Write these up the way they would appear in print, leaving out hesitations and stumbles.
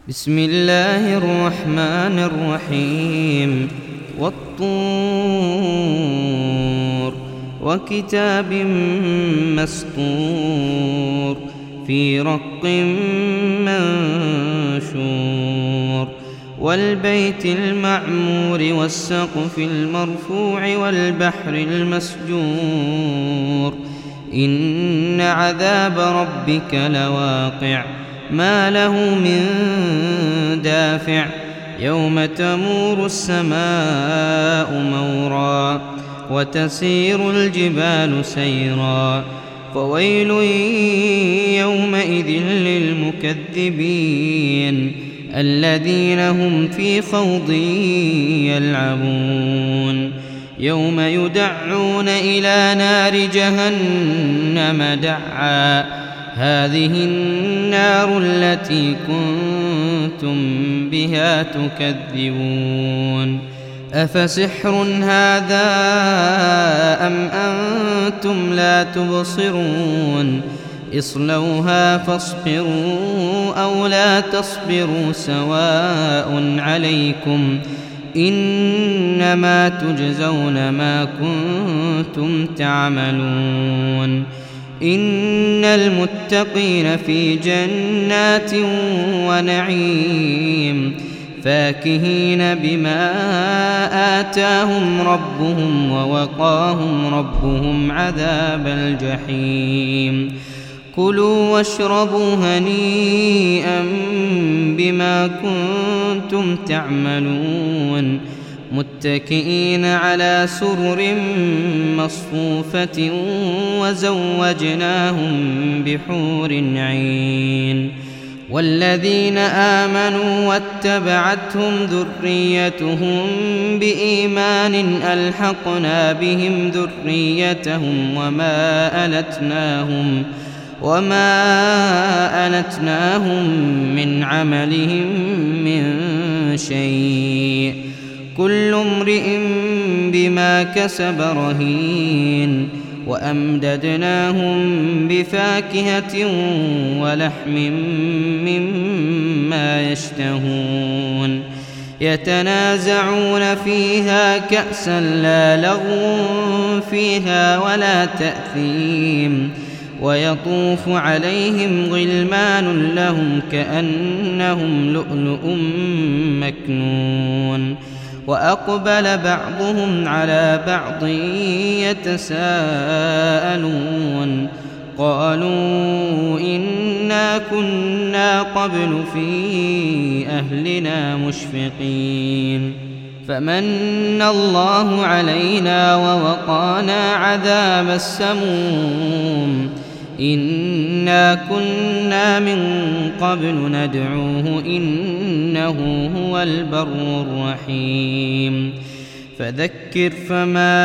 بسم الله الرحمن الرحيم والطور وكتاب مسطور في رق منشور والبيت المعمور والسقف المرفوع والبحر المسجور إن عذاب ربك لواقع ما له من دافع يوم تمور السماء مورا وتسير الجبال سيرا فويل يومئذ للمكذبين الذين هم في خوض يلعبون يوم يدعون إلى نار جهنم دعا هذه النار التي كنتم بها تكذبون أفسحر هذا أم أنتم لا تبصرون اصلوها فاصبروا أو لا تصبروا سواء عليكم إنما تجزون ما كنتم تعملون إن المتقين في جنات ونعيم فاكهين بما آتاهم ربهم ووقاهم ربهم عذاب الجحيم كلوا واشربوا هنيئا بما كنتم تعملون متكئين على سرر مصفوفة وزوجناهم بحور عين والذين آمنوا واتبعتهم ذريتهم بإيمان ألحقنا بهم ذريتهم وما ألتناهم من عملهم من شيء كل امرئ بما كسب رهين وأمددناهم بفاكهة ولحم مما يشتهون يتنازعون فيها كأسا لا لغو فيها ولا تأثيم ويطوف عليهم غلمان لهم كأنهم لؤلؤ مكنون وأقبل بعضهم على بعض يتساءلون قالوا إنا كنا قبل في أهلنا مشفقين فمن الله علينا ووقانا عذاب السموم إنا كنا من قبل ندعوه إنه هو البر الرحيم فذكر فما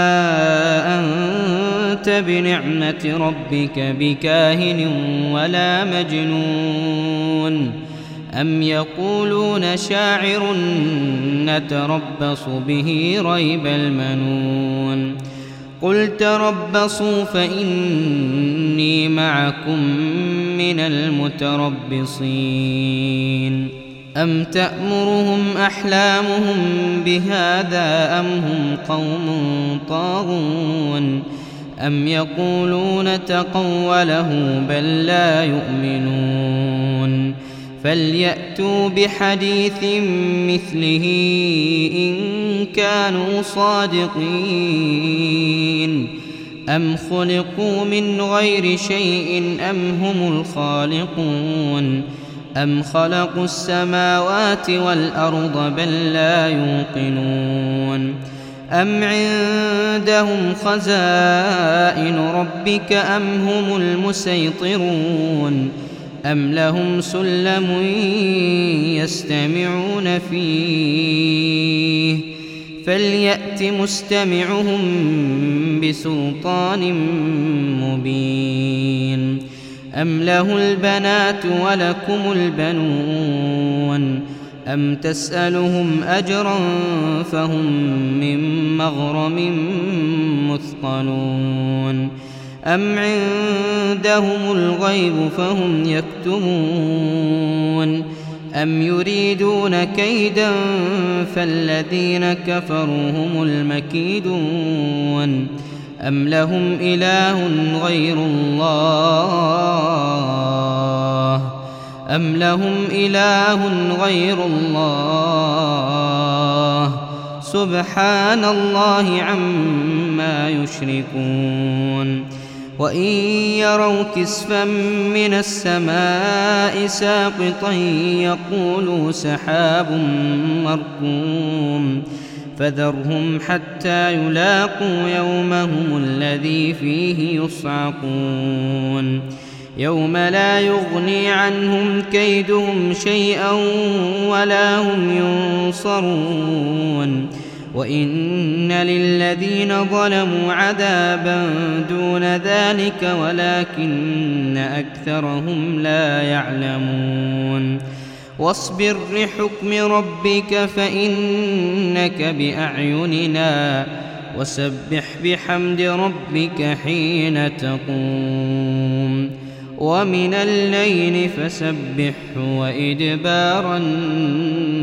أنت بنعمة ربك بكاهن ولا مجنون أم يقولون شاعر نتربص به ريب المنون قل تربصوا فإني معكم من المتربصين أم تأمرهم أحلامهم بهذا أم هم قوم طاغون أم يقولون تقوله بل لا يؤمنون فليأتوا بحديث مثله إن كانوا صادقين أم خلقوا من غير شيء أم هم الخالقون أم خلقوا السماوات والأرض بل لا يوقنون أم عندهم خزائن ربك أم هم المسيطرون أم لهم سلم يستمعون فيه فليأت مستمعهم بسلطان مبين أم له البنات ولكم البنون أم تسألهم أجرا فهم من مغرم مثقلون أم عندهم الغيب فهم يكتبون أم يريدون كيدا فالذين كفروا هم المكيدون أم لهم إله غير الله سبحان الله عما يشركون وإن يروا كسفا من السماء ساقطا يقولوا سحاب مركوم فذرهم حتى يلاقوا يومهم الذي فيه يصعقون يوم لا يغني عنهم كيدهم شيئا ولا هم ينصرون وإن للذين ظلموا عذابا دون ذلك ولكن أكثرهم لا يعلمون واصبر لحكم ربك فإنك بأعيننا وسبح بحمد ربك حين تقوم ومن الليل فسبحه وإدبار النجوم